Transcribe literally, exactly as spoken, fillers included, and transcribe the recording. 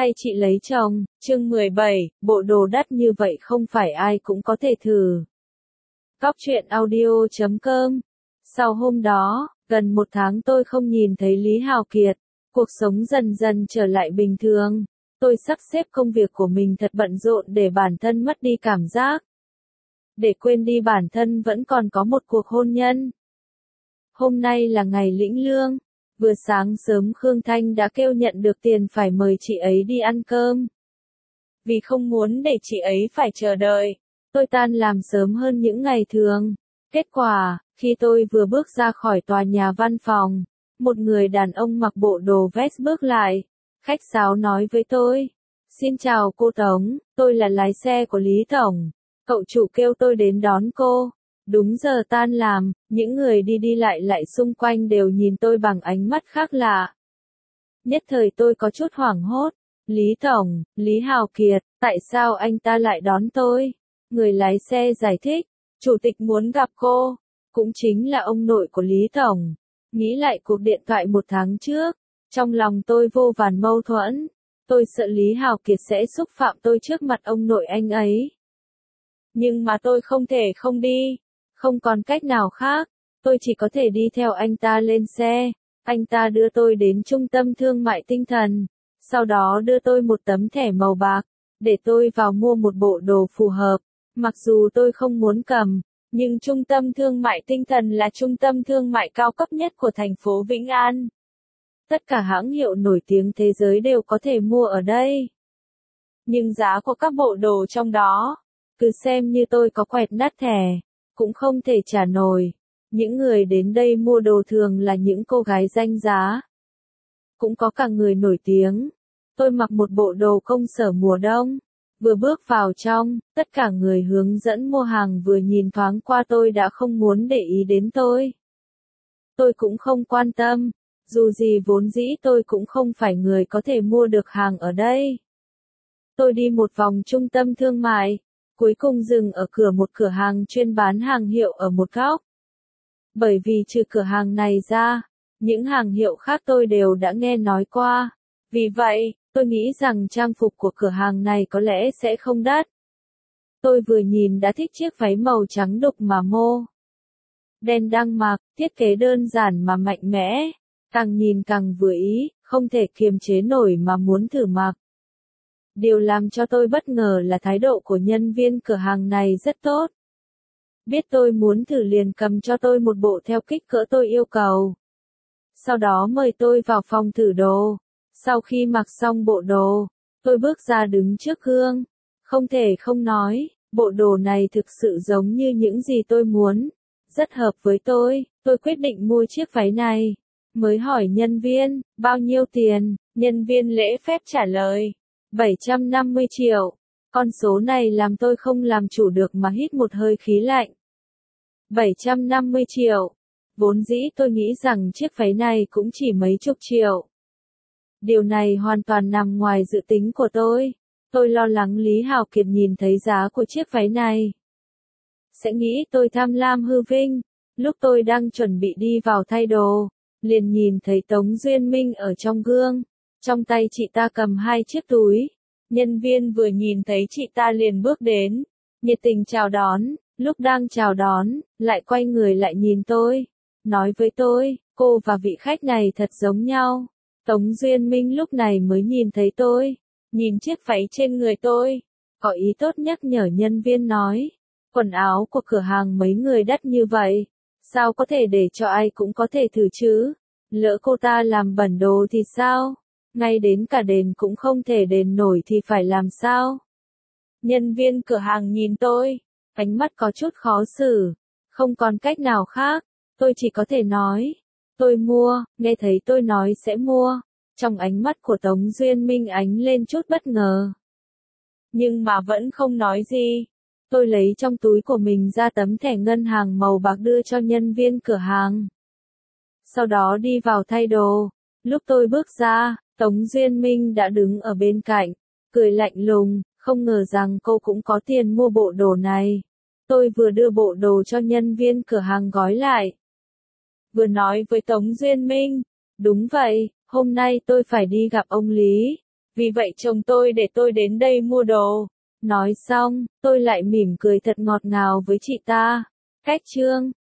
hay chị lấy chồng, chương mười bảy, bộ đồ đắt như vậy không phải ai cũng có thể thử. Cóc truyện audio chấm com. Sau hôm đó, gần một tháng tôi không nhìn thấy Lý Hào Kiệt, cuộc sống dần dần trở lại bình thường. Tôi sắp xếp công việc của mình thật bận rộn để bản thân mất đi cảm giác. Để quên đi bản thân vẫn còn có một cuộc hôn nhân. Hôm nay là ngày lĩnh lương. Vừa sáng sớm Khương Thanh đã kêu nhận được tiền phải mời chị ấy đi ăn cơm. Vì không muốn để chị ấy phải chờ đợi, tôi tan làm sớm hơn những ngày thường. Kết quả, khi tôi vừa bước ra khỏi tòa nhà văn phòng, một người đàn ông mặc bộ đồ vest bước lại, khách sáo nói với tôi. Xin chào cô Tống, tôi là lái xe của Lý Tổng. Cậu chủ kêu tôi đến đón cô. Đúng giờ tan làm, những người đi đi lại lại xung quanh đều nhìn tôi bằng ánh mắt khác lạ. Nhất thời tôi có chút hoảng hốt. Lý Tổng, Lý Hào Kiệt, tại sao anh ta lại đón tôi? Người lái xe giải thích, chủ tịch muốn gặp cô, cũng chính là ông nội của Lý Tổng. Nghĩ lại cuộc điện thoại một tháng trước, trong lòng tôi vô vàn mâu thuẫn. Tôi sợ Lý Hào Kiệt sẽ xúc phạm tôi trước mặt ông nội anh ấy. Nhưng mà tôi không thể không đi. Không còn cách nào khác, tôi chỉ có thể đi theo anh ta lên xe. Anh ta đưa tôi đến trung tâm thương mại tinh thần, sau đó đưa tôi một tấm thẻ màu bạc, để tôi vào mua một bộ đồ phù hợp. Mặc dù tôi không muốn cầm, nhưng trung tâm thương mại tinh thần là trung tâm thương mại cao cấp nhất của thành phố Vĩnh An. Tất cả hãng hiệu nổi tiếng thế giới đều có thể mua ở đây. Nhưng giá của các bộ đồ trong đó, cứ xem như tôi có quẹt nát thẻ, cũng không thể trả nổi. Những người đến đây mua đồ thường là những cô gái danh giá. Cũng có cả người nổi tiếng. Tôi mặc một bộ đồ công sở mùa đông. Vừa bước vào trong, tất cả người hướng dẫn mua hàng vừa nhìn thoáng qua tôi đã không muốn để ý đến tôi. Tôi cũng không quan tâm. Dù gì vốn dĩ tôi cũng không phải người có thể mua được hàng ở đây. Tôi đi một vòng trung tâm thương mại. Cuối cùng dừng ở cửa một cửa hàng chuyên bán hàng hiệu ở một góc. Bởi vì trừ cửa hàng này ra, những hàng hiệu khác tôi đều đã nghe nói qua. Vì vậy, tôi nghĩ rằng trang phục của cửa hàng này có lẽ sẽ không đắt. Tôi vừa nhìn đã thích chiếc váy màu trắng đục mà mô đen đang mặc, thiết kế đơn giản mà mạnh mẽ. Càng nhìn càng vừa ý, không thể kiềm chế nổi mà muốn thử mặc. Điều làm cho tôi bất ngờ là thái độ của nhân viên cửa hàng này rất tốt. Biết tôi muốn thử liền cầm cho tôi một bộ theo kích cỡ tôi yêu cầu. Sau đó mời tôi vào phòng thử đồ. Sau khi mặc xong bộ đồ, tôi bước ra đứng trước gương. Không thể không nói, bộ đồ này thực sự giống như những gì tôi muốn. Rất hợp với tôi, tôi quyết định mua chiếc váy này. Mới hỏi nhân viên, bao nhiêu tiền? Nhân viên lễ phép trả lời. bảy trăm năm mươi triệu. Con số này làm tôi không làm chủ được mà hít một hơi khí lạnh. bảy trăm năm mươi triệu. Vốn dĩ tôi nghĩ rằng chiếc váy này cũng chỉ mấy chục triệu. Điều này hoàn toàn nằm ngoài dự tính của tôi. Tôi lo lắng Lý Hào Kiệt nhìn thấy giá của chiếc váy này sẽ nghĩ tôi tham lam hư vinh. Lúc tôi đang chuẩn bị đi vào thay đồ, liền nhìn thấy Tống Duyên Minh ở trong gương. Trong tay chị ta cầm hai chiếc túi. Nhân viên vừa nhìn thấy chị ta liền bước đến, nhiệt tình chào đón. Lúc đang chào đón, lại quay người lại nhìn tôi, nói với tôi, cô và vị khách này thật giống nhau. Tống Duyên Minh lúc này mới nhìn thấy tôi, nhìn chiếc váy trên người tôi, có ý tốt nhắc nhở nhân viên nói, quần áo của cửa hàng mấy người đắt như vậy, sao có thể để cho ai cũng có thể thử chứ? Lỡ cô ta làm bẩn đồ thì sao? Ngay đến cả đền cũng không thể đền nổi thì phải làm sao? Nhân viên cửa hàng nhìn tôi, ánh mắt có chút khó xử. Không còn cách nào khác, tôi chỉ có thể nói. Tôi mua, nghe thấy tôi nói sẽ mua. Trong ánh mắt của Tống Duyên Minh ánh lên chút bất ngờ. Nhưng mà vẫn không nói gì. Tôi lấy trong túi của mình ra tấm thẻ ngân hàng màu bạc đưa cho nhân viên cửa hàng. Sau đó đi vào thay đồ. Lúc tôi bước ra, Tống Duyên Minh đã đứng ở bên cạnh, cười lạnh lùng, không ngờ rằng cô cũng có tiền mua bộ đồ này. Tôi vừa đưa bộ đồ cho nhân viên cửa hàng gói lại. Vừa nói với Tống Duyên Minh, đúng vậy, hôm nay tôi phải đi gặp ông Lý. Vì vậy chồng tôi để tôi đến đây mua đồ. Nói xong, tôi lại mỉm cười thật ngọt ngào với chị ta. Cách chương